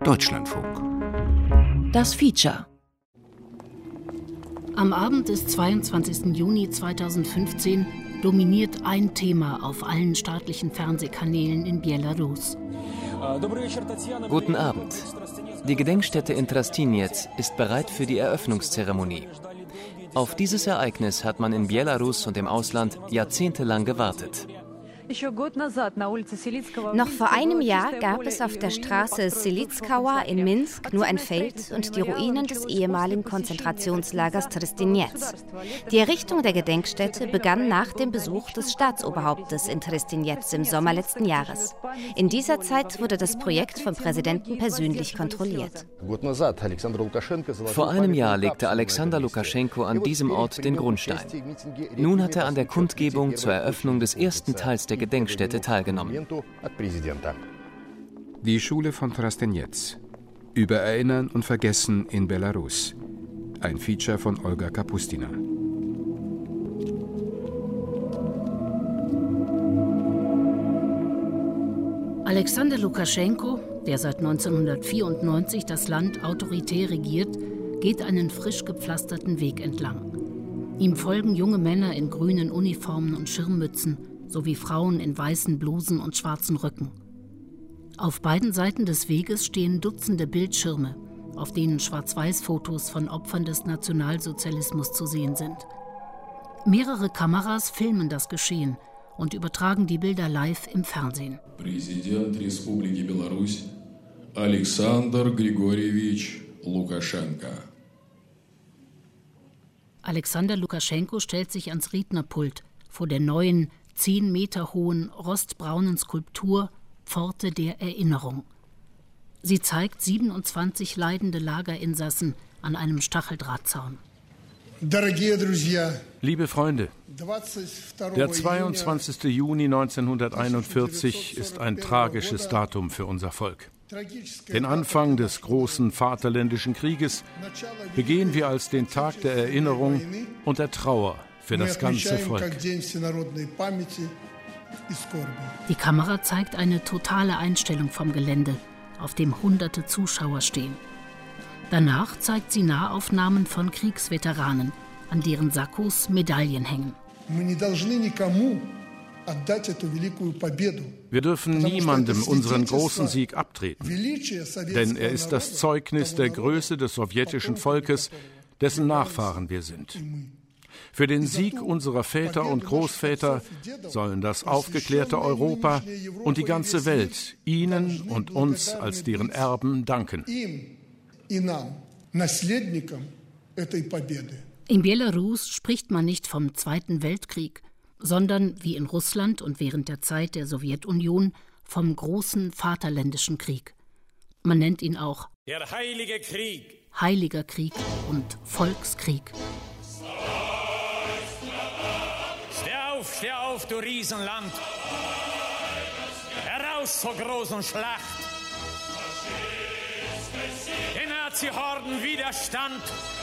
Deutschlandfunk. Das Feature. Am Abend des 22. Juni 2015 dominiert ein Thema auf allen staatlichen Fernsehkanälen in Belarus. Guten Abend. Die Gedenkstätte in Trastinets ist bereit für die Eröffnungszeremonie. Auf dieses Ereignis hat man in Belarus und im Ausland jahrzehntelang gewartet. Noch vor einem Jahr gab es auf der Straße Selitskaya in Minsk nur ein Feld und die Ruinen des ehemaligen Konzentrationslagers Trastinets. Die Errichtung der Gedenkstätte begann nach dem Besuch des Staatsoberhauptes in Trastinets im Sommer letzten Jahres. In dieser Zeit wurde das Projekt vom Präsidenten persönlich kontrolliert. Vor einem Jahr legte Alexander Lukaschenko an diesem Ort den Grundstein. Nun hat er an der Kundgebung zur Eröffnung des ersten Teils der Gedenkstätte teilgenommen. Die Schule von Trastinets. Über Erinnern und Vergessen in Belarus. Ein Feature von Olga Kapustina. Alexander Lukaschenko, der seit 1994 das Land autoritär regiert, geht einen frisch gepflasterten Weg entlang. Ihm folgen junge Männer in grünen Uniformen und Schirmmützen, sowie Frauen in weißen Blusen und schwarzen Röcken. Auf beiden Seiten des Weges stehen Dutzende Bildschirme, auf denen Schwarz-Weiß-Fotos von Opfern des Nationalsozialismus zu sehen sind. Mehrere Kameras filmen das Geschehen und übertragen die Bilder live im Fernsehen. Präsident Republiki Belarus Alexander Grigorjewitsch Lukaschenka. Alexander Lukaschenko stellt sich ans Rednerpult vor der neuen, 10 Meter hohen, rostbraunen Skulptur Pforte der Erinnerung. Sie zeigt 27 leidende Lagerinsassen an einem Stacheldrahtzaun. Liebe Freunde, der 22. Juni 1941 ist ein tragisches Datum für unser Volk. Den Anfang des großen Vaterländischen Krieges begehen wir als den Tag der Erinnerung und der Trauer für das ganze Volk. Die Kamera zeigt eine totale Einstellung vom Gelände, auf dem hunderte Zuschauer stehen. Danach zeigt sie Nahaufnahmen von Kriegsveteranen, an deren Sakkos Medaillen hängen. Wir dürfen niemandem unseren großen Sieg abtreten, denn er ist das Zeugnis der Größe des sowjetischen Volkes, dessen Nachfahren wir sind. Für den Sieg unserer Väter und Großväter sollen das aufgeklärte Europa und die ganze Welt ihnen und uns als deren Erben danken. In Belarus spricht man nicht vom Zweiten Weltkrieg, sondern, wie in Russland und während der Zeit der Sowjetunion, vom großen Vaterländischen Krieg. Man nennt ihn auch der Heilige Krieg, Heiliger Krieg und Volkskrieg. Steh auf, du Riesenland! Heraus zur großen Schlacht! Den Nazi-Horden Widerstand!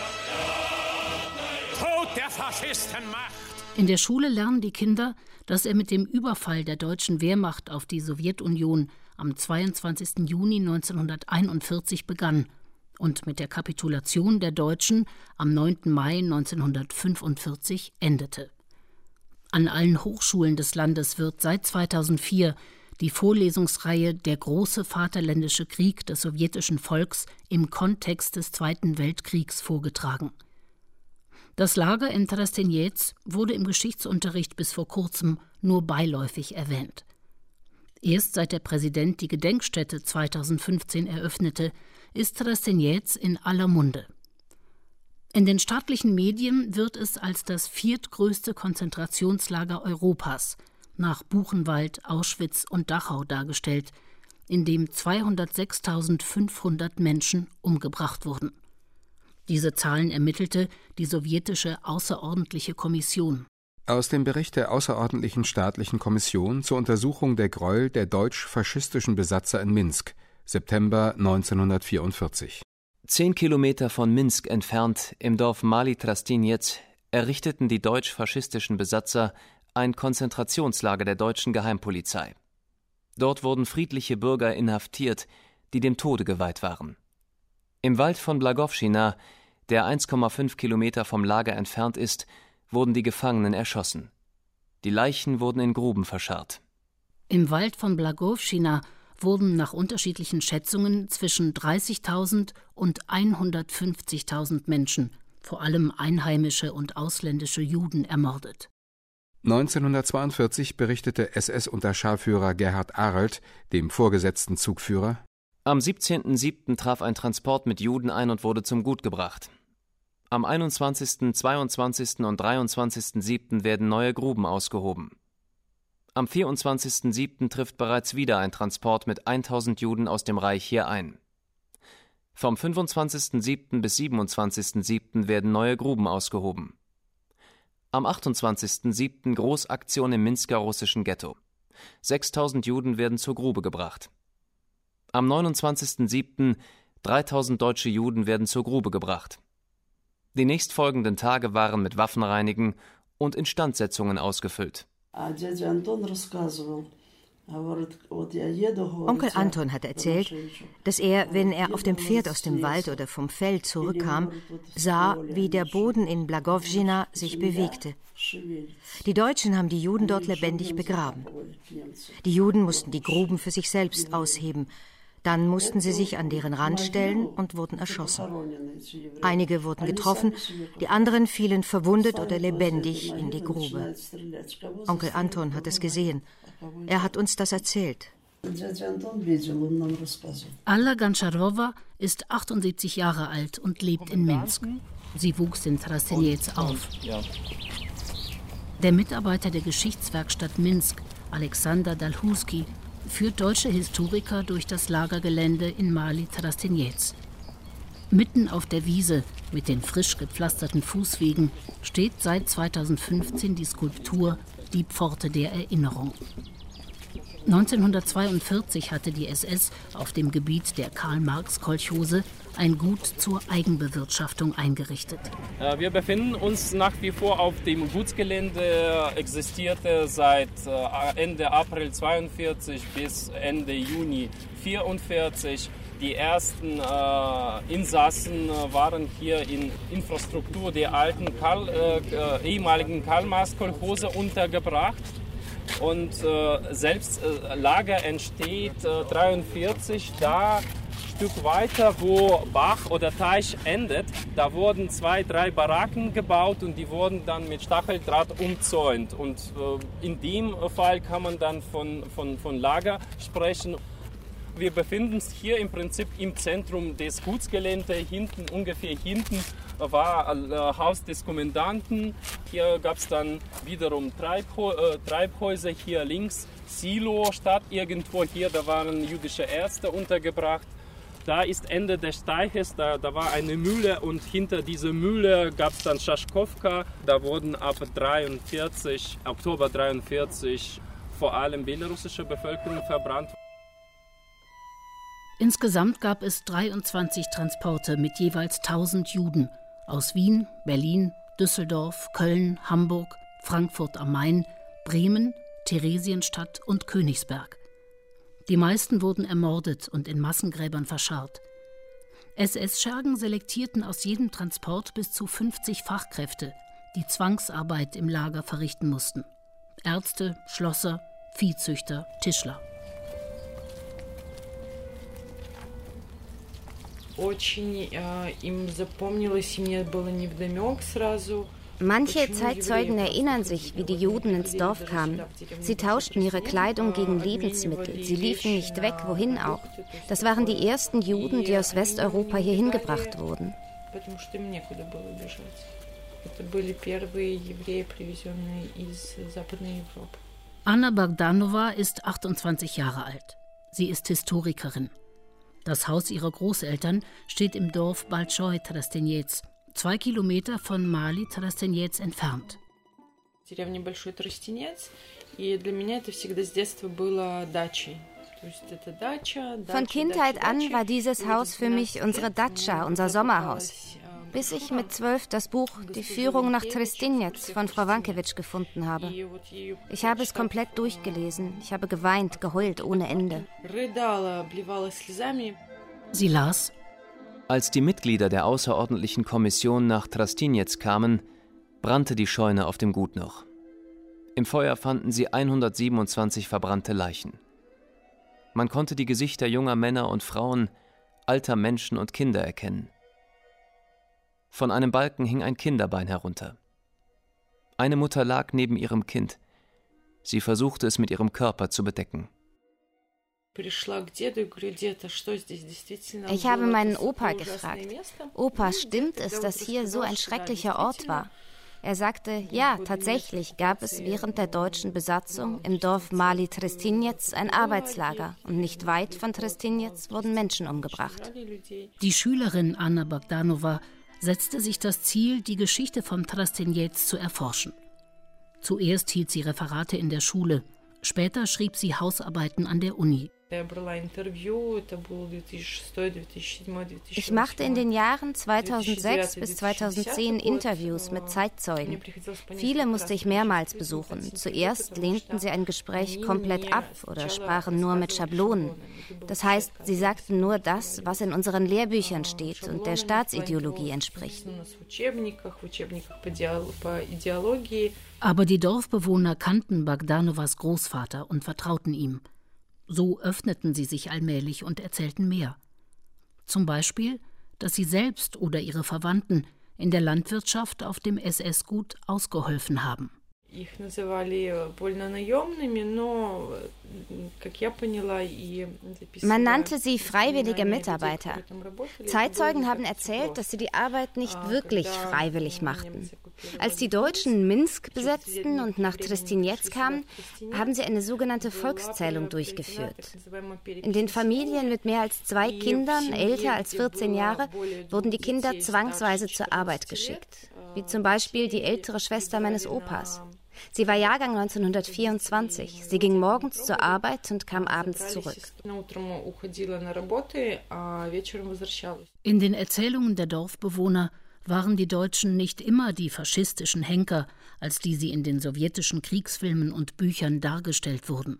Tod der Faschisten-Macht! In der Schule lernen die Kinder, dass er mit dem Überfall der deutschen Wehrmacht auf die Sowjetunion am 22. Juni 1941 begann und mit der Kapitulation der Deutschen am 9. Mai 1945 endete. An allen Hochschulen des Landes wird seit 2004 die Vorlesungsreihe Der große Vaterländische Krieg des sowjetischen Volks im Kontext des Zweiten Weltkriegs vorgetragen. Das Lager in Trastinets wurde im Geschichtsunterricht bis vor kurzem nur beiläufig erwähnt. Erst seit der Präsident die Gedenkstätte 2015 eröffnete, ist Trastinets in aller Munde. In den staatlichen Medien wird es als das 4. größte Konzentrationslager Europas nach Buchenwald, Auschwitz und Dachau dargestellt, in dem 206.500 Menschen umgebracht wurden. Diese Zahlen ermittelte die sowjetische Außerordentliche Kommission. Aus dem Bericht der Außerordentlichen Staatlichen Kommission zur Untersuchung der Gräuel der deutsch-faschistischen Besatzer in Minsk, September 1944. 10 Kilometer von Minsk entfernt, im Dorf Mali Trastinets, errichteten die deutsch-faschistischen Besatzer ein Konzentrationslager der deutschen Geheimpolizei. Dort wurden friedliche Bürger inhaftiert, die dem Tode geweiht waren. Im Wald von Blagowschina, der 1,5 Kilometer vom Lager entfernt ist, wurden die Gefangenen erschossen. Die Leichen wurden in Gruben verscharrt. Im Wald von Blagowschina wurden nach unterschiedlichen Schätzungen zwischen 30.000 und 150.000 Menschen, vor allem einheimische und ausländische Juden, ermordet. 1942 berichtete SS-Unterscharführer Gerhard Arlt dem vorgesetzten Zugführer: Am 17.07. traf ein Transport mit Juden ein und wurde zum Gut gebracht. Am 21., 22. und 23.07. werden neue Gruben ausgehoben. Am 24.07. trifft bereits wieder ein Transport mit 1.000 Juden aus dem Reich hier ein. Vom 25.07. bis 27.07. werden neue Gruben ausgehoben. Am 28.07. Großaktion im Minsker russischen Ghetto. 6.000 Juden werden zur Grube gebracht. Am 29.07. 3.000 deutsche Juden werden zur Grube gebracht. Die nächstfolgenden Tage waren mit Waffenreinigen und Instandsetzungen ausgefüllt. Onkel Anton hat erzählt, dass er, wenn er auf dem Pferd aus dem Wald oder vom Feld zurückkam, sah, wie der Boden in Blagowschina sich bewegte. Die Deutschen haben die Juden dort lebendig begraben. Die Juden mussten die Gruben für sich selbst ausheben. Dann mussten sie sich an deren Rand stellen und wurden erschossen. Einige wurden getroffen, die anderen fielen verwundet oder lebendig in die Grube. Onkel Anton hat es gesehen. Er hat uns das erzählt. Alla Goncharowa ist 78 Jahre alt und lebt in Minsk. Sie wuchs in Trastinets auf. Der Mitarbeiter der Geschichtswerkstatt Minsk, Alexander Dalhuski, führt deutsche Historiker durch das Lagergelände in Mali Trastinets. Mitten auf der Wiese mit den frisch gepflasterten Fußwegen steht seit 2015 die Skulptur Die Pforte der Erinnerung. 1942 hatte die SS auf dem Gebiet der Karl-Marx-Kolchose ein Gut zur Eigenbewirtschaftung eingerichtet. Wir befinden uns nach wie vor auf dem Gutsgelände, existierte seit Ende April 1942 bis Ende Juni 1944. Die ersten Insassen waren hier in Infrastruktur der alten ehemaligen Karl-Marx-Kolchose untergebracht. Und selbst Lager entsteht 1943, da ein Stück weiter, wo Bach oder Teich endet, da wurden 2, 3 Baracken gebaut und die wurden dann mit Stacheldraht umzäunt. Und in dem Fall kann man dann von Lager sprechen. Wir befinden uns hier im Prinzip im Zentrum des Gutsgeländes. Ungefähr hinten war Haus des Kommandanten. Hier gab es dann wiederum Treibhäuser. Hier links Silo, Stadt irgendwo hier, da waren jüdische Ärzte untergebracht. Da ist Ende des Teiches, da war eine Mühle und hinter dieser Mühle gab es dann Schaschkowka. Da wurden ab Oktober 1943 vor allem belarussische Bevölkerung verbrannt. Insgesamt gab es 23 Transporte mit jeweils 1000 Juden aus Wien, Berlin, Düsseldorf, Köln, Hamburg, Frankfurt am Main, Bremen, Theresienstadt und Königsberg. Die meisten wurden ermordet und in Massengräbern verscharrt. SS-Schergen selektierten aus jedem Transport bis zu 50 Fachkräfte, die Zwangsarbeit im Lager verrichten mussten. Ärzte, Schlosser, Viehzüchter, Tischler. Manche Zeitzeugen erinnern sich, wie die Juden ins Dorf kamen. Sie tauschten ihre Kleidung gegen Lebensmittel. Sie liefen nicht weg, wohin auch. Das waren die ersten Juden, die aus Westeuropa hierhin gebracht wurden. Anna Bogdanova ist 28 Jahre alt. Sie ist Historikerin. Das Haus ihrer Großeltern steht im Dorf Balchoi Trastinets, 2 Kilometer von Mali Trastinets entfernt. Von Kindheit an war dieses Haus für mich unsere Datscha, unser Sommerhaus. bis ich mit 12 das Buch Die Führung nach Trstiniec von Frau Wankewitsch gefunden habe. Ich habe es komplett durchgelesen. Ich habe geweint, geheult ohne Ende. Sie las: Als die Mitglieder der außerordentlichen Kommission nach Trstiniec kamen, brannte die Scheune auf dem Gut noch. Im Feuer fanden sie 127 verbrannte Leichen. Man konnte die Gesichter junger Männer und Frauen, alter Menschen und Kinder erkennen. Von einem Balken hing ein Kinderbein herunter. Eine Mutter lag neben ihrem Kind. Sie versuchte es mit ihrem Körper zu bedecken. Ich habe meinen Opa gefragt: Opa, stimmt es, dass hier so ein schrecklicher Ort war? Er sagte, ja, tatsächlich gab es während der deutschen Besatzung im Dorf Mali Trstiniec ein Arbeitslager und nicht weit von Trstiniec wurden Menschen umgebracht. Die Schülerin Anna Bogdanova setzte sich das Ziel, die Geschichte von Trstiniec zu erforschen. Zuerst hielt sie Referate in der Schule, später schrieb sie Hausarbeiten an der Uni. Ich machte in den Jahren 2006 bis 2010 Interviews mit Zeitzeugen. Viele musste ich mehrmals besuchen. Zuerst lehnten sie ein Gespräch komplett ab oder sprachen nur mit Schablonen. Das heißt, sie sagten nur das, was in unseren Lehrbüchern steht und der Staatsideologie entspricht. Aber die Dorfbewohner kannten Bogdanovas Großvater und vertrauten ihm. So öffneten sie sich allmählich und erzählten mehr. Zum Beispiel, dass sie selbst oder ihre Verwandten in der Landwirtschaft auf dem SS-Gut ausgeholfen haben. Man nannte sie freiwillige Mitarbeiter. Zeitzeugen haben erzählt, dass sie die Arbeit nicht wirklich freiwillig machten. Als die Deutschen Minsk besetzten und nach Trstiniec kamen, haben sie eine sogenannte Volkszählung durchgeführt. In den Familien mit mehr als 2 Kindern, älter als 14 Jahre, wurden die Kinder zwangsweise zur Arbeit geschickt. Wie zum Beispiel die ältere Schwester meines Opas. Sie war Jahrgang 1924. Sie ging morgens zur Arbeit und kam abends zurück. In den Erzählungen der Dorfbewohner waren die Deutschen nicht immer die faschistischen Henker, als die sie in den sowjetischen Kriegsfilmen und Büchern dargestellt wurden.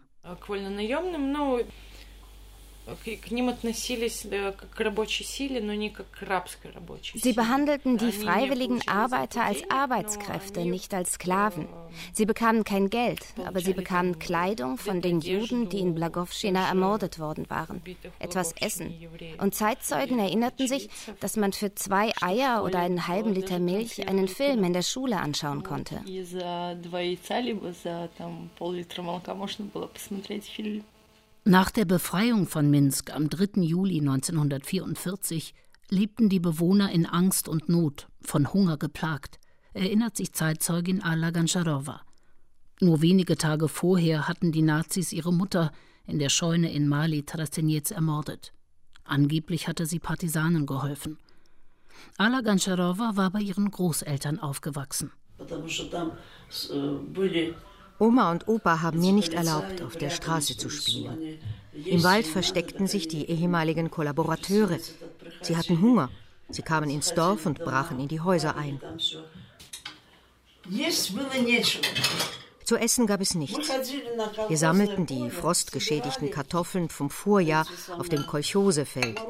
Sie behandelten die freiwilligen Arbeiter als Arbeitskräfte, nicht als Sklaven. Sie bekamen kein Geld, aber sie bekamen Kleidung von den Juden, die in Blagowschina ermordet worden waren, etwas Essen. Und Zeitzeugen erinnerten sich, dass man für 2 Eier oder einen halben Liter Milch einen Film in der Schule anschauen konnte. Nach der Befreiung von Minsk am 3. Juli 1944 lebten die Bewohner in Angst und Not, von Hunger geplagt, erinnert sich Zeitzeugin Alla Gancharowa. Nur wenige Tage vorher hatten die Nazis ihre Mutter in der Scheune in Mali Trstiniec ermordet. Angeblich hatte sie Partisanen geholfen. Alla Gancharowa war bei ihren Großeltern aufgewachsen. Oma und Opa haben mir nicht erlaubt, auf der Straße zu spielen. Im Wald versteckten sich die ehemaligen Kollaborateure. Sie hatten Hunger. Sie kamen ins Dorf und brachen in die Häuser ein. Zu essen gab es nichts. Wir sammelten die frostgeschädigten Kartoffeln vom Vorjahr auf dem Kolchosefeld.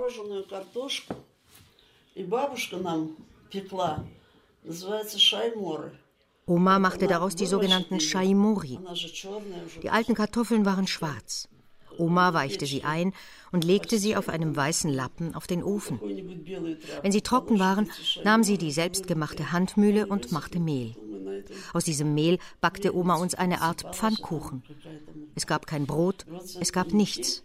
Oma machte daraus die sogenannten Shaimori. Die alten Kartoffeln waren schwarz. Oma weichte sie ein und legte sie auf einem weißen Lappen auf den Ofen. Wenn sie trocken waren, nahm sie die selbstgemachte Handmühle und machte Mehl. Aus diesem Mehl backte Oma uns eine Art Pfannkuchen. Es gab kein Brot, es gab nichts.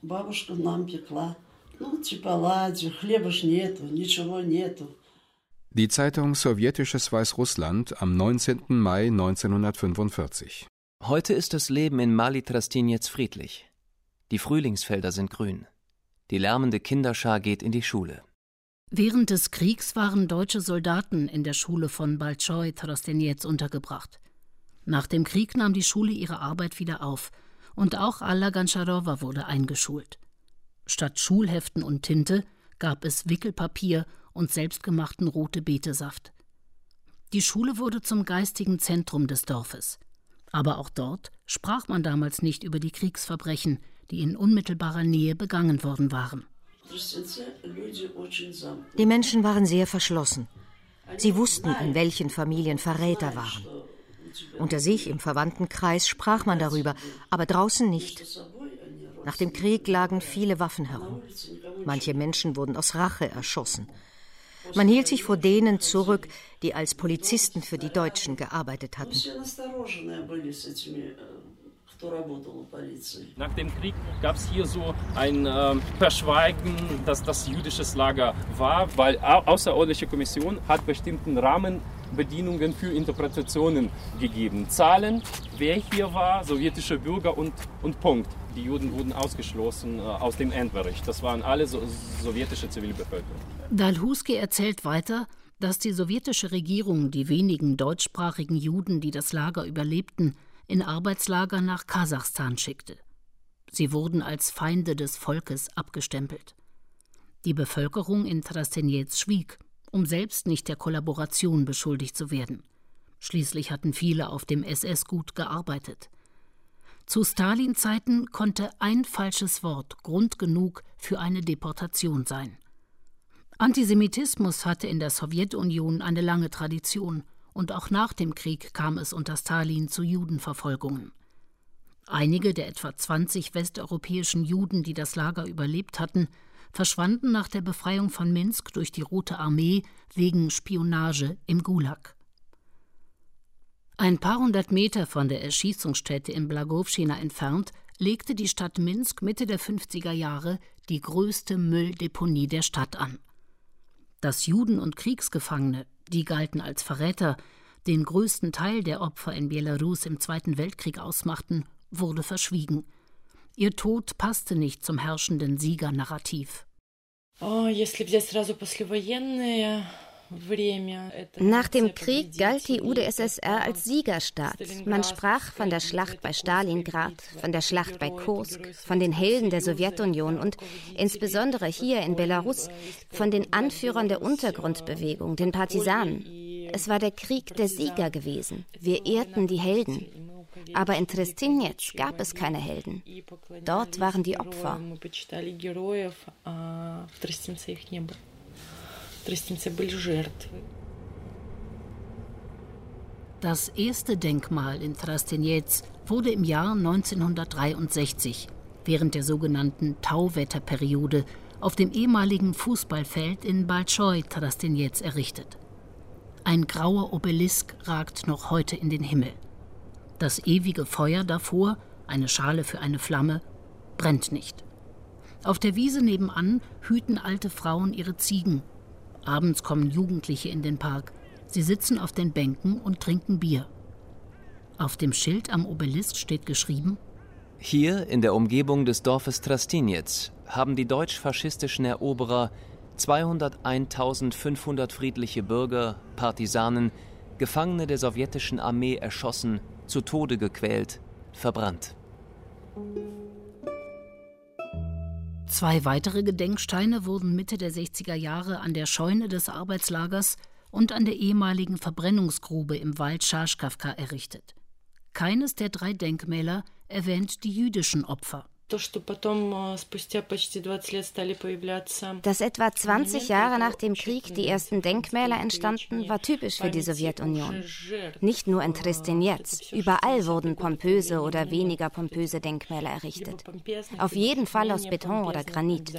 Die Zeitung Sowjetisches Weißrussland am 19. Mai 1945. Heute ist das Leben in Mali Trstiniec friedlich. Die Frühlingsfelder sind grün. Die lärmende Kinderschar geht in die Schule. Während des Kriegs waren deutsche Soldaten in der Schule von Balchoi Trstiniec untergebracht. Nach dem Krieg nahm die Schule ihre Arbeit wieder auf und auch Alla Gancharowa wurde eingeschult. Statt Schulheften und Tinte gab es Wickelpapier und selbstgemachten Rote-Beete-Saft. Die Schule wurde zum geistigen Zentrum des Dorfes. Aber auch dort sprach man damals nicht über die Kriegsverbrechen, die in unmittelbarer Nähe begangen worden waren. Die Menschen waren sehr verschlossen. Sie wussten, in welchen Familien Verräter waren. Unter sich im Verwandtenkreis sprach man darüber, aber draußen nicht. Nach dem Krieg lagen viele Waffen herum. Manche Menschen wurden aus Rache erschossen. Man hielt sich vor denen zurück, die als Polizisten für die Deutschen gearbeitet hatten. Nach dem Krieg gab es hier so ein Verschweigen, dass das jüdisches Lager war, weil außerordentliche Kommission hat bestimmten Rahmenbedingungen für Interpretationen gegeben. Zahlen, wer hier war, sowjetische Bürger und Punkt. Die Juden wurden ausgeschlossen aus dem Endbericht. Das waren alle sowjetische Zivilbevölkerung. Dalhousie erzählt weiter, dass die sowjetische Regierung die wenigen deutschsprachigen Juden, die das Lager überlebten, in Arbeitslager nach Kasachstan schickte. Sie wurden als Feinde des Volkes abgestempelt. Die Bevölkerung in Trstenjez schwieg, um selbst nicht der Kollaboration beschuldigt zu werden. Schließlich hatten viele auf dem SS-Gut gearbeitet. Zu Stalin-Zeiten konnte ein falsches Wort Grund genug für eine Deportation sein. Antisemitismus hatte in der Sowjetunion eine lange Tradition, und auch nach dem Krieg kam es unter Stalin zu Judenverfolgungen. Einige der etwa 20 westeuropäischen Juden, die das Lager überlebt hatten, verschwanden nach der Befreiung von Minsk durch die Rote Armee wegen Spionage im Gulag. Ein paar hundert Meter von der Erschießungsstätte in Blagowschina entfernt legte die Stadt Minsk Mitte der 50er Jahre die größte Mülldeponie der Stadt an. Dass Juden und Kriegsgefangene, die galten als Verräter, den größten Teil der Opfer in Belarus im Zweiten Weltkrieg ausmachten, wurde verschwiegen. Ihr Tod passte nicht zum herrschenden Siegernarrativ. Nach dem Krieg galt die UdSSR als Siegerstaat. Man sprach von der Schlacht bei Stalingrad, von der Schlacht bei Kursk, von den Helden der Sowjetunion und insbesondere hier in Belarus von den Anführern der Untergrundbewegung, den Partisanen. Es war der Krieg der Sieger gewesen. Wir ehrten die Helden. Aber in Trstenjez gab es keine Helden. Dort waren die Opfer. Das erste Denkmal in Trstenjez wurde im Jahr 1963, während der sogenannten Tauwetterperiode, auf dem ehemaligen Fußballfeld in Balschoi Trstenjez errichtet. Ein grauer Obelisk ragt noch heute in den Himmel. Das ewige Feuer davor, eine Schale für eine Flamme, brennt nicht. Auf der Wiese nebenan hüten alte Frauen ihre Ziegen. Abends kommen Jugendliche in den Park. Sie sitzen auf den Bänken und trinken Bier. Auf dem Schild am Obelisk steht geschrieben: Hier in der Umgebung des Dorfes Trstenjez haben die deutsch-faschistischen Eroberer 201.500 friedliche Bürger, Partisanen, Gefangene der sowjetischen Armee erschossen, zu Tode gequält, verbrannt. 2 weitere Gedenksteine wurden Mitte der 60er Jahre an der Scheune des Arbeitslagers und an der ehemaligen Verbrennungsgrube im Wald Schaschkawka errichtet. Keines der 3 Denkmäler erwähnt die jüdischen Opfer. Dass etwa 20 Jahre nach dem Krieg die ersten Denkmäler entstanden, war typisch für die Sowjetunion. Nicht nur in Trstenjez, überall wurden pompöse oder weniger pompöse Denkmäler errichtet. Auf jeden Fall aus Beton oder Granit.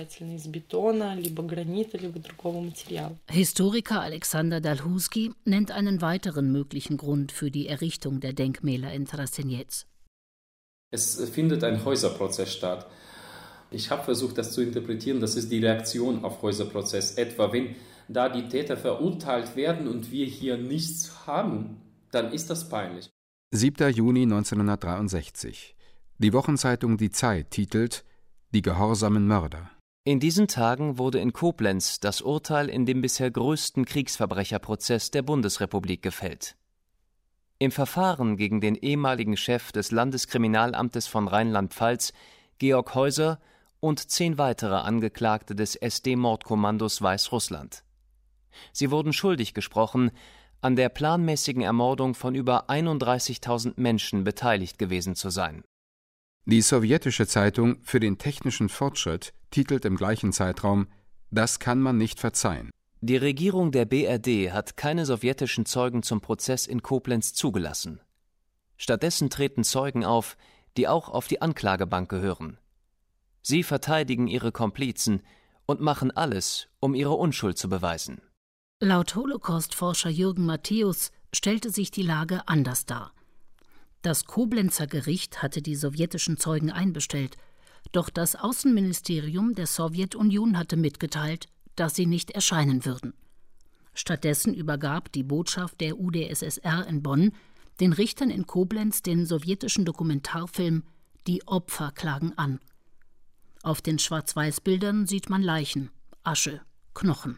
Historiker Alexander Dalhousie nennt einen weiteren möglichen Grund für die Errichtung der Denkmäler in Trstenjez. Es findet ein Häuserprozess statt. Ich habe versucht, das zu interpretieren. Das ist die Reaktion auf Häuserprozess. Etwa, wenn da die Täter verurteilt werden und wir hier nichts haben, dann ist das peinlich. 7. Juni 1963. Die Wochenzeitung Die Zeit titelt »Die gehorsamen Mörder«. In diesen Tagen wurde in Koblenz das Urteil in dem bisher größten Kriegsverbrecherprozess der Bundesrepublik gefällt. Im Verfahren gegen den ehemaligen Chef des Landeskriminalamtes von Rheinland-Pfalz, Georg Heuser, und 10 weitere Angeklagte des SD-Mordkommandos Weißrussland. Sie wurden schuldig gesprochen, an der planmäßigen Ermordung von über 31.000 Menschen beteiligt gewesen zu sein. Die sowjetische Zeitung Für den technischen Fortschritt titelt im gleichen Zeitraum: Das kann man nicht verzeihen. Die Regierung der BRD hat keine sowjetischen Zeugen zum Prozess in Koblenz zugelassen. Stattdessen treten Zeugen auf, die auch auf die Anklagebank gehören. Sie verteidigen ihre Komplizen und machen alles, um ihre Unschuld zu beweisen. Laut Holocaust-Forscher Jürgen Matthäus stellte sich die Lage anders dar. Das Koblenzer Gericht hatte die sowjetischen Zeugen einbestellt, doch das Außenministerium der Sowjetunion hatte mitgeteilt, dass sie nicht erscheinen würden. Stattdessen übergab die Botschaft der UdSSR in Bonn den Richtern in Koblenz den sowjetischen Dokumentarfilm »Die Opfer klagen an«. Auf den Schwarz-Weiß-Bildern sieht man Leichen, Asche, Knochen.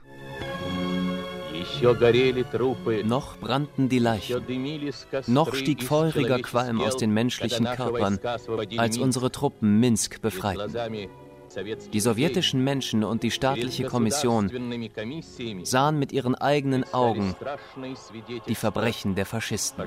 Noch brannten die Leichen. Noch stieg feuriger Qualm aus den menschlichen Körpern, als unsere Truppen Minsk befreiten. Die sowjetischen Menschen und die staatliche Kommission sahen mit ihren eigenen Augen die Verbrechen der Faschisten.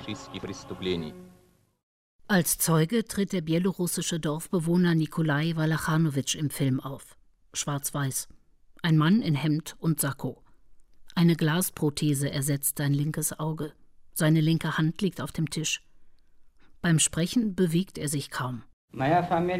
Als Zeuge tritt der bielorussische Dorfbewohner Nikolai Walachanowitsch im Film auf. Schwarz-Weiß. Ein Mann in Hemd und Sakko. Eine Glasprothese ersetzt sein linkes Auge. Seine linke Hand liegt auf dem Tisch. Beim Sprechen bewegt er sich kaum. Mein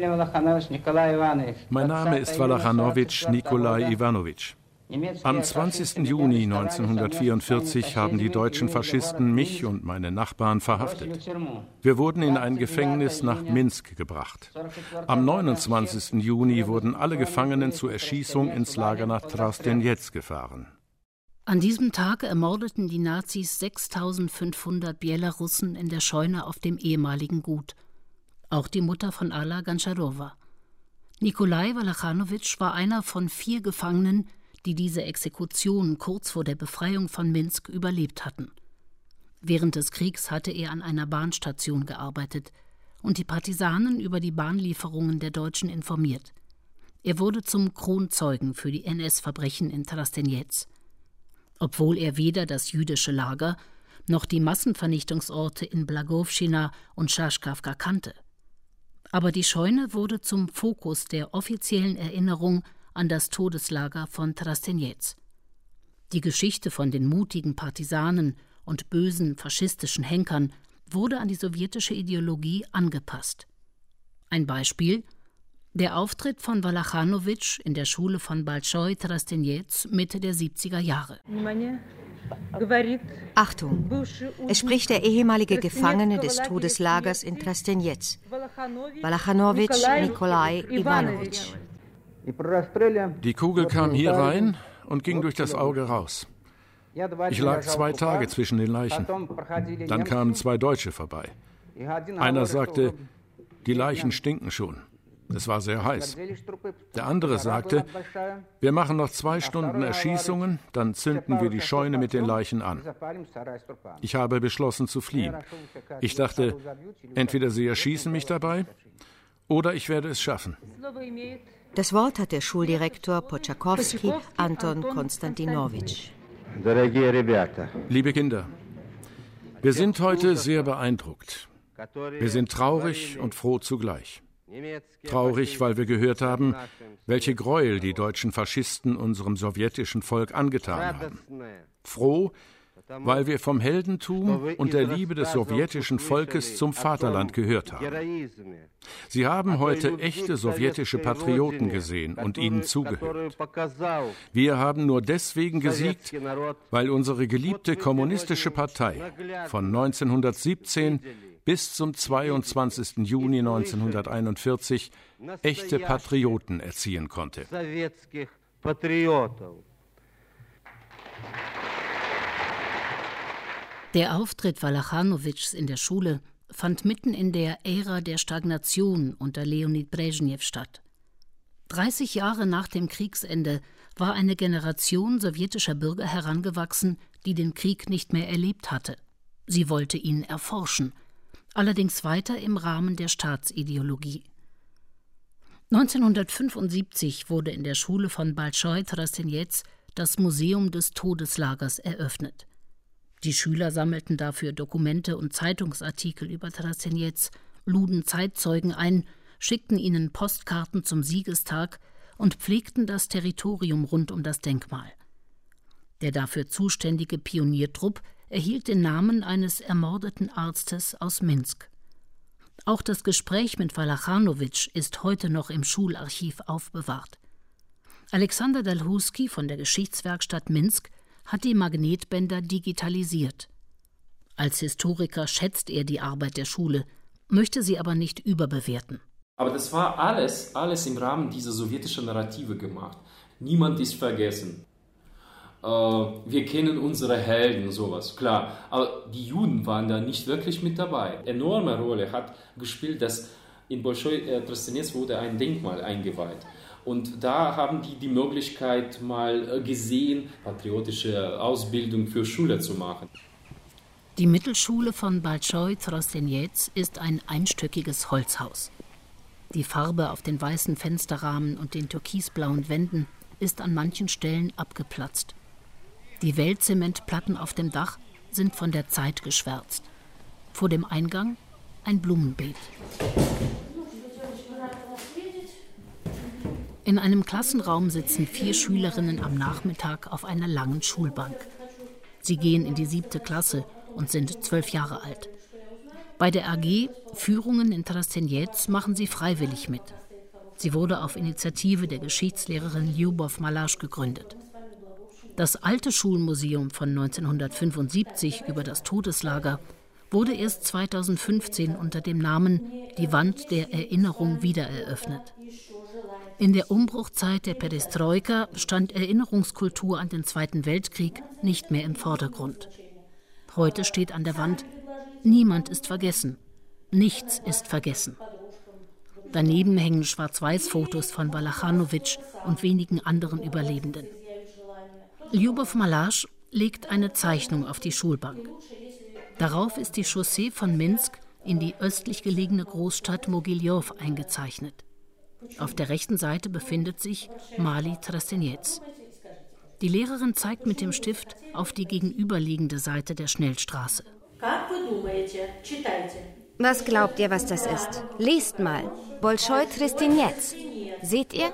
Name ist Walachanowitsch Nikolai Iwanowitsch. Am 20. Juni 1944 haben die deutschen Faschisten mich und meine Nachbarn verhaftet. Wir wurden in ein Gefängnis nach Minsk gebracht. Am 29. Juni wurden alle Gefangenen zur Erschießung ins Lager nach Trosteniec gefahren. An diesem Tag ermordeten die Nazis 6.500 Belarussen in der Scheune auf dem ehemaligen Gut. Auch die Mutter von Alla Gancharowa. Nikolai Walachanowitsch war einer von 4 Gefangenen, die diese Exekution kurz vor der Befreiung von Minsk überlebt hatten. Während des Kriegs hatte er an einer Bahnstation gearbeitet und die Partisanen über die Bahnlieferungen der Deutschen informiert. Er wurde zum Kronzeugen für die NS-Verbrechen in Trosteniec. Obwohl er weder das jüdische Lager noch die Massenvernichtungsorte in Blagowschina und Schaschkawka kannte. Aber die Scheune wurde zum Fokus der offiziellen Erinnerung an das Todeslager von Trosteniec. Die Geschichte von den mutigen Partisanen und bösen faschistischen Henkern wurde an die sowjetische Ideologie angepasst. Ein Beispiel: der Auftritt von Walachanowitsch in der Schule von Balschoi Trosteniec Mitte der 70er Jahre. Achtung! Es spricht der ehemalige Gefangene des Todeslagers in Trosteniec, Walachanowitsch Nikolai Iwanowitsch. Die Kugel kam hier rein und ging durch das Auge raus. Ich lag 2 Tage zwischen den Leichen. Dann kamen 2 Deutsche vorbei. Einer sagte, die Leichen stinken schon. Es war sehr heiß. Der andere sagte, wir machen noch 2 Stunden Erschießungen, dann zünden wir die Scheune mit den Leichen an. Ich habe beschlossen zu fliehen. Ich dachte, entweder sie erschießen mich dabei oder ich werde es schaffen. Das Wort hat der Schuldirektor Pochakowski Anton Konstantinowitsch. Liebe Kinder, wir sind heute sehr beeindruckt. Wir sind traurig und froh zugleich. Traurig, weil wir gehört haben, welche Gräuel die deutschen Faschisten unserem sowjetischen Volk angetan haben. Froh, weil wir vom Heldentum und der Liebe des sowjetischen Volkes zum Vaterland gehört haben. Sie haben heute echte sowjetische Patrioten gesehen und ihnen zugehört. Wir haben nur deswegen gesiegt, weil unsere geliebte kommunistische Partei von 1917 bis zum 22. Juni 1941 echte Patrioten erziehen konnte. Der Auftritt Walachanowitschs in der Schule fand mitten in der Ära der Stagnation unter Leonid Brezhnev statt. 30 Jahre nach dem Kriegsende war eine Generation sowjetischer Bürger herangewachsen, die den Krieg nicht mehr erlebt hatte. Sie wollte ihn erforschen, allerdings weiter im Rahmen der Staatsideologie. 1975 wurde in der Schule von Bolschoi Trastinets das Museum des Todeslagers eröffnet. Die Schüler sammelten dafür Dokumente und Zeitungsartikel über Trastinets, luden Zeitzeugen ein, schickten ihnen Postkarten zum Siegestag und pflegten das Territorium rund um das Denkmal. Der dafür zuständige Pioniertrupp erhielt den Namen eines ermordeten Arztes aus Minsk. Auch das Gespräch mit Walachanowitsch ist heute noch im Schularchiv aufbewahrt. Alexander Dalhuski von der Geschichtswerkstatt Minsk hat die Magnetbänder digitalisiert. Als Historiker schätzt er die Arbeit der Schule, möchte sie aber nicht überbewerten. Aber das war alles im Rahmen dieser sowjetischen Narrative gemacht. Niemand ist vergessen. Wir kennen unsere Helden, sowas, klar. Aber die Juden waren da nicht wirklich mit dabei. Enorme Rolle hat gespielt, dass in Bolschoi Trastinets wurde ein Denkmal eingeweiht. Und da haben die Möglichkeit mal gesehen, patriotische Ausbildung für Schüler zu machen. Die Mittelschule von Bolschoi Trastinets ist ein einstöckiges Holzhaus. Die Farbe auf den weißen Fensterrahmen und den türkisblauen Wänden ist an manchen Stellen abgeplatzt. Die Wellzementplatten auf dem Dach sind von der Zeit geschwärzt. Vor dem Eingang ein Blumenbeet. In einem Klassenraum sitzen 4 Schülerinnen am Nachmittag auf einer langen Schulbank. Sie gehen in die 7. Klasse und sind 12 Jahre alt. Bei der AG Führungen in Trastinets machen sie freiwillig mit. Sie wurde auf Initiative der Geschichtslehrerin Lyubov Malasch gegründet. Das alte Schulmuseum von 1975 über das Todeslager wurde erst 2015 unter dem Namen Die Wand der Erinnerung wiedereröffnet. In der Umbruchzeit der Perestroika stand Erinnerungskultur an den Zweiten Weltkrieg nicht mehr im Vordergrund. Heute steht an der Wand: Niemand ist vergessen. Nichts ist vergessen. Daneben hängen Schwarz-Weiß-Fotos von Walachanowitsch und wenigen anderen Überlebenden. Lyubov Malasch legt eine Zeichnung auf die Schulbank. Darauf ist die Chaussee von Minsk in die östlich gelegene Großstadt Mogiljow eingezeichnet. Auf der rechten Seite befindet sich Mali Trastinets. Die Lehrerin zeigt mit dem Stift auf die gegenüberliegende Seite der Schnellstraße. Was glaubt ihr, was das ist? Lest mal. Bolschoi Trastinets. Seht ihr?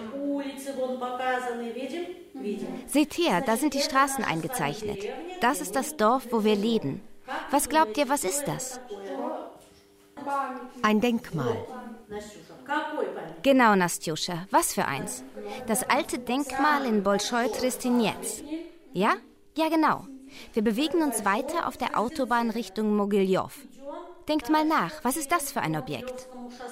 Seht her, da sind die Straßen eingezeichnet. Das ist das Dorf, wo wir leben. Was glaubt ihr, was ist das? Ein Denkmal. Genau, Nastjuscha. Was für eins? Das alte Denkmal in Bolschoi Trastinets. Ja? Ja, genau. Wir bewegen uns weiter auf der Autobahn Richtung Mogiljow. Denkt mal nach, was ist das für ein Objekt?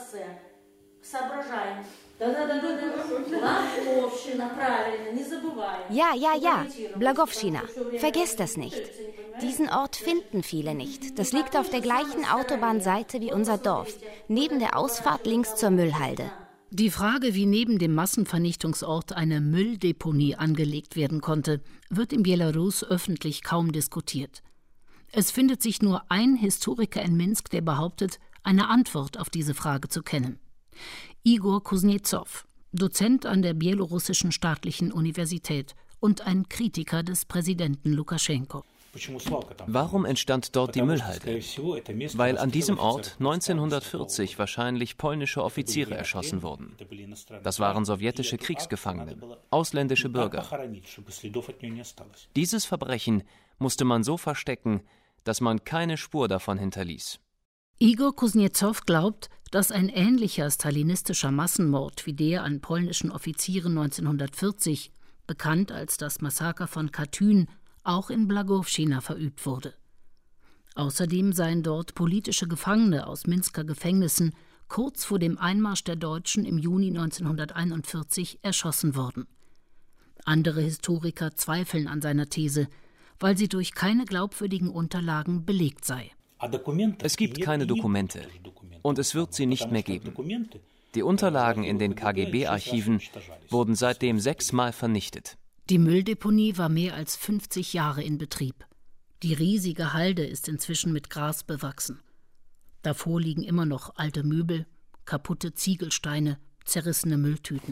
Ja. Blagowschina. Vergesst das nicht. Diesen Ort finden viele nicht. Das liegt auf der gleichen Autobahnseite wie unser Dorf, neben der Ausfahrt links zur Müllhalde. Die Frage, wie neben dem Massenvernichtungsort eine Mülldeponie angelegt werden konnte, wird in Belarus öffentlich kaum diskutiert. Es findet sich nur ein Historiker in Minsk, der behauptet, eine Antwort auf diese Frage zu kennen. Igor Kuznetsov, Dozent an der Bielorussischen Staatlichen Universität und ein Kritiker des Präsidenten Lukaschenko. Warum entstand dort die Müllhalde? Weil an diesem Ort 1940 wahrscheinlich polnische Offiziere erschossen wurden. Das waren sowjetische Kriegsgefangene, ausländische Bürger. Dieses Verbrechen musste man so verstecken, dass man keine Spur davon hinterließ. Igor Kuznetsov glaubt, dass ein ähnlicher stalinistischer Massenmord wie der an polnischen Offizieren 1940, bekannt als das Massaker von Katyn, auch in Blagowschina verübt wurde. Außerdem seien dort politische Gefangene aus Minsker Gefängnissen kurz vor dem Einmarsch der Deutschen im Juni 1941 erschossen worden. Andere Historiker zweifeln an seiner These, weil sie durch keine glaubwürdigen Unterlagen belegt sei. Es gibt keine Dokumente und es wird sie nicht mehr geben. Die Unterlagen in den KGB-Archiven wurden seitdem 6-mal vernichtet. Die Mülldeponie war mehr als 50 Jahre in Betrieb. Die riesige Halde ist inzwischen mit Gras bewachsen. Davor liegen immer noch alte Möbel, kaputte Ziegelsteine, zerrissene Mülltüten.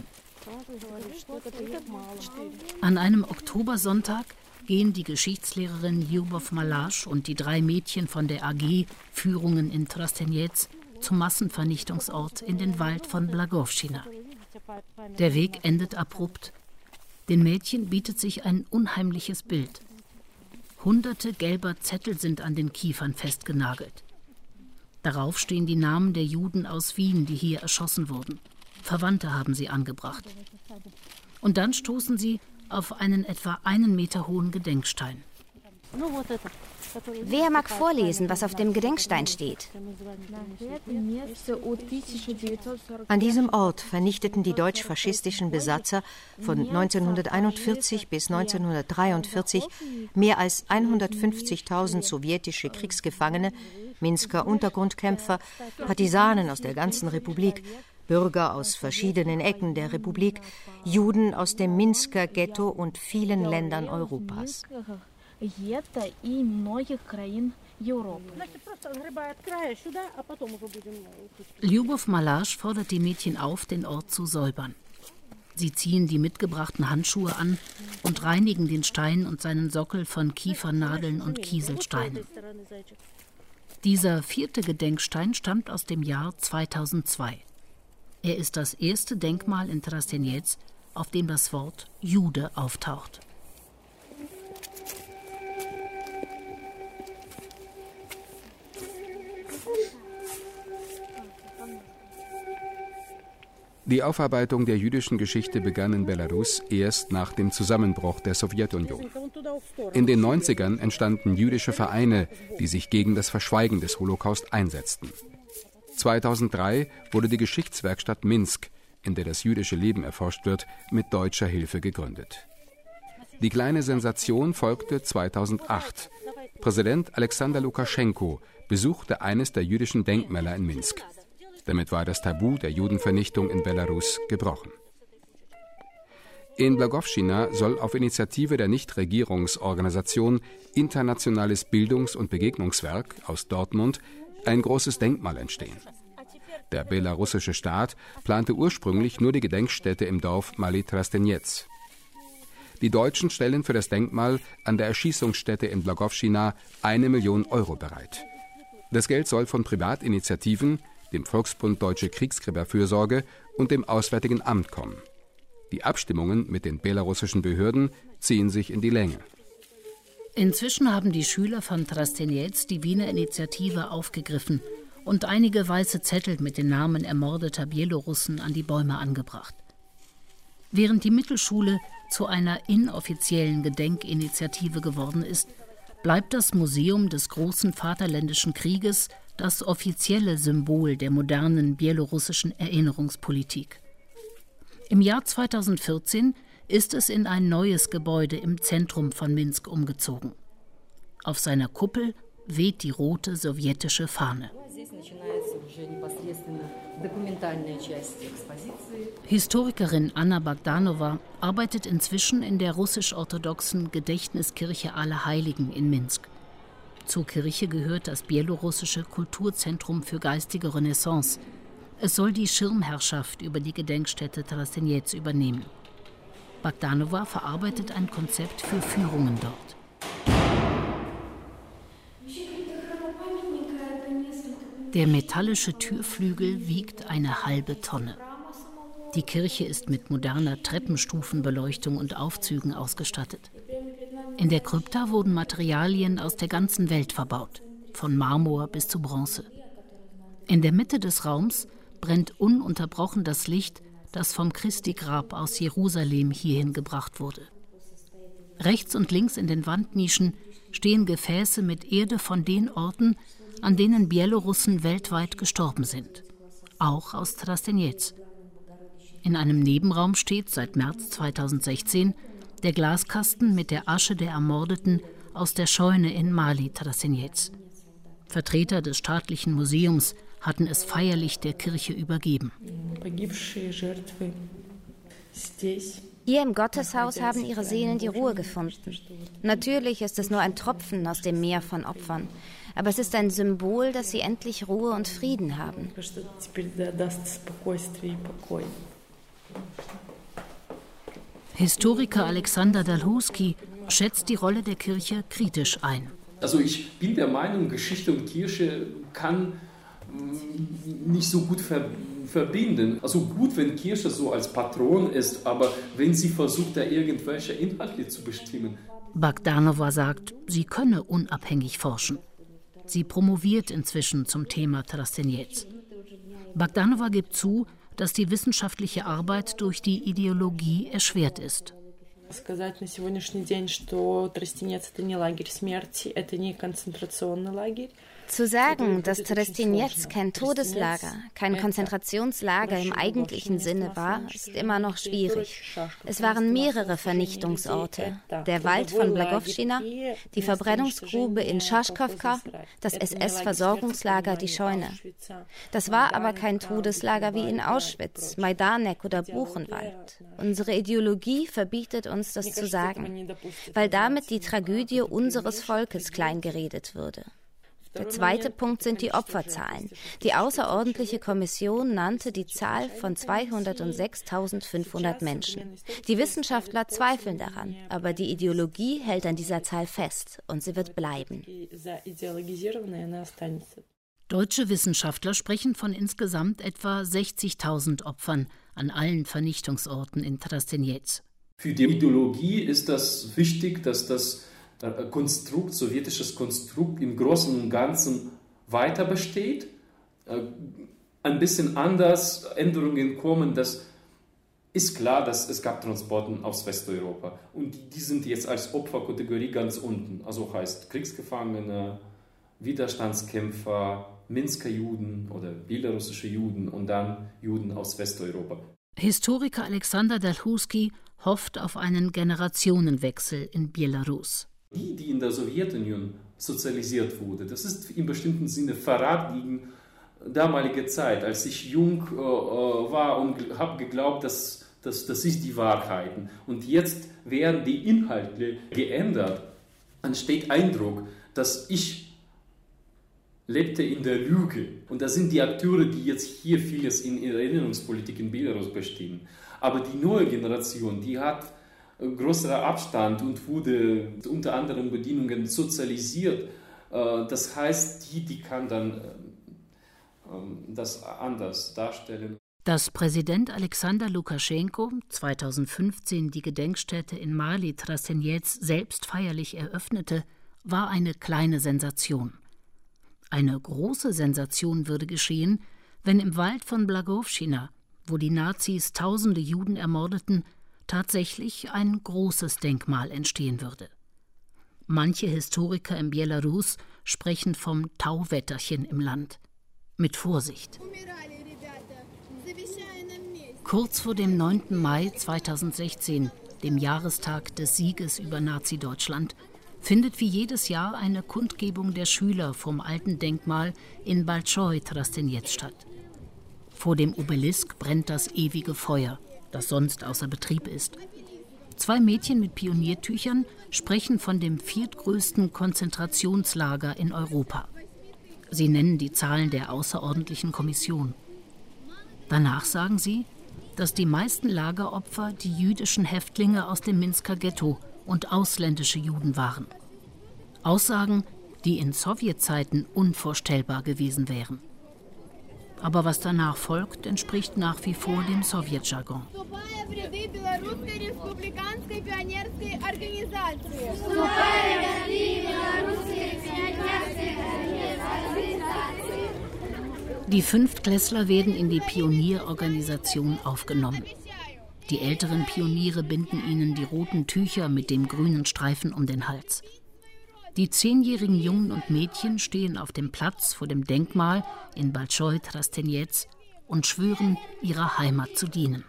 An einem Oktobersonntag gehen die Geschichtslehrerin Lyubov Malasch und die 3 Mädchen von der AG Führungen in Trstenjez zum Massenvernichtungsort in den Wald von Blagowschina. Der Weg endet abrupt. Den Mädchen bietet sich ein unheimliches Bild. Hunderte gelber Zettel sind an den Kiefern festgenagelt. Darauf stehen die Namen der Juden aus Wien, die hier erschossen wurden. Verwandte haben sie angebracht. Und dann stoßen sie auf einen etwa 1 Meter hohen Gedenkstein. Wer mag vorlesen, was auf dem Gedenkstein steht? An diesem Ort vernichteten die deutsch-faschistischen Besatzer von 1941 bis 1943 mehr als 150.000 sowjetische Kriegsgefangene, Minsker Untergrundkämpfer, Partisanen aus der ganzen Republik, Bürger aus verschiedenen Ecken der Republik, Juden aus dem Minsker Ghetto und vielen Ländern Europas. Lyubov Malasch fordert die Mädchen auf, den Ort zu säubern. Sie ziehen die mitgebrachten Handschuhe an und reinigen den Stein und seinen Sockel von Kiefernadeln und Kieselsteinen. Dieser 4. Gedenkstein stammt aus dem Jahr 2002. Er ist das erste Denkmal in Trstenjez, auf dem das Wort Jude auftaucht. Die Aufarbeitung der jüdischen Geschichte begann in Belarus erst nach dem Zusammenbruch der Sowjetunion. In den 90ern entstanden jüdische Vereine, die sich gegen das Verschweigen des Holocaust einsetzten. 2003 wurde die Geschichtswerkstatt Minsk, in der das jüdische Leben erforscht wird, mit deutscher Hilfe gegründet. Die kleine Sensation folgte 2008. Präsident Alexander Lukaschenko besuchte eines der jüdischen Denkmäler in Minsk. Damit war das Tabu der Judenvernichtung in Belarus gebrochen. In Blagowschina soll auf Initiative der Nichtregierungsorganisation Internationales Bildungs- und Begegnungswerk aus Dortmund ein großes Denkmal entstehen. Der belarussische Staat plante ursprünglich nur die Gedenkstätte im Dorf Mali Trstenjez. Die Deutschen stellen für das Denkmal an der Erschießungsstätte in Blagowschina 1 Million Euro bereit. Das Geld soll von Privatinitiativen, dem Volksbund Deutsche Kriegsgräberfürsorge und dem Auswärtigen Amt kommen. Die Abstimmungen mit den belarussischen Behörden ziehen sich in die Länge. Inzwischen haben die Schüler von Trstenjez die Wiener Initiative aufgegriffen und einige weiße Zettel mit den Namen ermordeter Bielorussen an die Bäume angebracht. Während die Mittelschule zu einer inoffiziellen Gedenkinitiative geworden ist, bleibt das Museum des großen Vaterländischen Krieges das offizielle Symbol der modernen bielorussischen Erinnerungspolitik. Im Jahr 2014 ist es in ein neues Gebäude im Zentrum von Minsk umgezogen. Auf seiner Kuppel weht die rote sowjetische Fahne. Historikerin Anna Bogdanowa arbeitet inzwischen in der russisch-orthodoxen Gedächtniskirche Allerheiligen in Minsk. Zur Kirche gehört das bielorussische Kulturzentrum für geistige Renaissance. Es soll die Schirmherrschaft über die Gedenkstätte Trstenjez übernehmen. Bogdanowa verarbeitet ein Konzept für Führungen dort. Der metallische Türflügel wiegt 1/2 Tonne. Die Kirche ist mit moderner Treppenstufenbeleuchtung und Aufzügen ausgestattet. In der Krypta wurden Materialien aus der ganzen Welt verbaut, von Marmor bis zu Bronze. In der Mitte des Raums brennt ununterbrochen das Licht, das vom Christi-Grab aus Jerusalem hierhin gebracht wurde. Rechts und links in den Wandnischen stehen Gefäße mit Erde von den Orten, an denen Bielorussen weltweit gestorben sind, auch aus Trstenjez. In einem Nebenraum steht seit März 2016 der Glaskasten mit der Asche der Ermordeten aus der Scheune in Mali Trstenjez. Vertreter des staatlichen Museums hatten es feierlich der Kirche übergeben. Hier im Gotteshaus haben ihre Seelen die Ruhe gefunden. Natürlich ist es nur ein Tropfen aus dem Meer von Opfern. Aber es ist ein Symbol, dass sie endlich Ruhe und Frieden haben. Historiker Alexander Dalhouski schätzt die Rolle der Kirche kritisch ein. Also ich bin der Meinung, Geschichte und Kirche kann nicht so gut verbinden. Also gut, wenn Kirche so als Patron ist, aber wenn sie versucht, da irgendwelche Inhalte zu bestimmen. Bagdanova sagt, sie könne unabhängig forschen. Sie promoviert inzwischen zum Thema Trasteniec. Bagdanova gibt zu, dass die wissenschaftliche Arbeit durch die Ideologie erschwert ist. Сказать на сегодняшний день, что Тростенец – это не лагерь смерти, это не концентрационный лагерь. Zu sagen, dass Tresteniec kein Todeslager, kein Konzentrationslager im eigentlichen Sinne war, ist immer noch schwierig. Es waren mehrere Vernichtungsorte. Der Wald von Blagowschina, die Verbrennungsgrube in Schaschkowka, das SS-Versorgungslager Die Scheune. Das war aber kein Todeslager wie in Auschwitz, Majdanek oder Buchenwald. Unsere Ideologie verbietet uns, das zu sagen, weil damit die Tragödie unseres Volkes kleingeredet würde. Der zweite Punkt sind die Opferzahlen. Die außerordentliche Kommission nannte die Zahl von 206.500 Menschen. Die Wissenschaftler zweifeln daran, aber die Ideologie hält an dieser Zahl fest und sie wird bleiben. Deutsche Wissenschaftler sprechen von insgesamt etwa 60.000 Opfern an allen Vernichtungsorten in Trasteniec. Für die Ideologie ist das wichtig, dass das Konstrukt, sowjetisches Konstrukt im Großen und Ganzen weiter besteht. Ein bisschen anders Änderungen kommen, das ist klar, dass es gab Transporten aus Westeuropa und die sind jetzt als Opferkategorie ganz unten, also heißt Kriegsgefangene, Widerstandskämpfer, Minsker Juden oder belarussische Juden und dann Juden aus Westeuropa. Historiker Alexander Dalhouski hofft auf einen Generationenwechsel in Belarus. Die in der Sowjetunion sozialisiert wurde, das ist im bestimmten Sinne Verrat gegen damalige Zeit, als ich jung war und habe geglaubt, das ist die Wahrheit. Und jetzt werden die Inhalte geändert. Entsteht Eindruck, dass ich lebte in der Lüge. Und das sind die Akteure, die jetzt hier vieles in ihrer Erinnerungspolitik in Belarus bestimmen. Aber die neue Generation, die hat größerer Abstand und wurde unter anderen Bedingungen sozialisiert. Das heißt, die kann dann das anders darstellen. Dass Präsident Alexander Lukaschenko 2015 die Gedenkstätte in Mali Trasteniec selbst feierlich eröffnete, war eine kleine Sensation. Eine große Sensation würde geschehen, wenn im Wald von Blagowschina, wo die Nazis tausende Juden ermordeten, tatsächlich ein großes Denkmal entstehen würde. Manche Historiker in Belarus sprechen vom Tauwetterchen im Land. Mit Vorsicht. Kurz vor dem 9. Mai 2016, dem Jahrestag des Sieges über Nazi-Deutschland, findet wie jedes Jahr eine Kundgebung der Schüler vom alten Denkmal in Balchoi Trasteniec statt. Vor dem Obelisk brennt das ewige Feuer, das sonst außer Betrieb ist. 2 Mädchen mit Pioniertüchern sprechen von dem 4. größten Konzentrationslager in Europa. Sie nennen die Zahlen der außerordentlichen Kommission. Danach sagen sie, dass die meisten Lageropfer die jüdischen Häftlinge aus dem Minsker Ghetto und ausländische Juden waren. Aussagen, die in Sowjetzeiten unvorstellbar gewesen wären. Aber was danach folgt, entspricht nach wie vor dem Sowjetjargon. Die Fünftklässler werden in die Pionierorganisation aufgenommen. Die älteren Pioniere binden ihnen die roten Tücher mit dem grünen Streifen um den Hals. Die 10-jährigen Jungen und Mädchen stehen auf dem Platz vor dem Denkmal in Balchoi Trasteniec und schwören, ihrer Heimat zu dienen.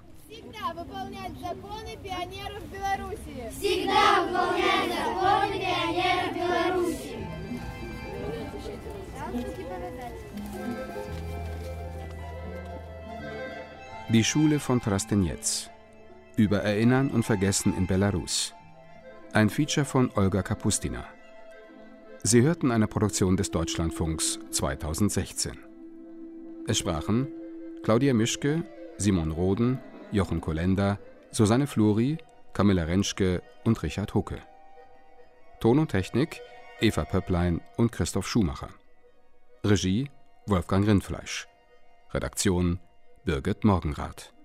Die Schule von Trasteniec. Über Erinnern und Vergessen in Belarus. Ein Feature von Olga Kapustina. Sie hörten eine Produktion des Deutschlandfunks 2016. Es sprachen Claudia Mischke, Simon Roden, Jochen Kolender, Susanne Fluri, Camilla Rentschke und Richard Hucke. Ton und Technik Eva Pöpplein und Christoph Schumacher. Regie Wolfgang Rindfleisch. Redaktion Birgit Morgenrath.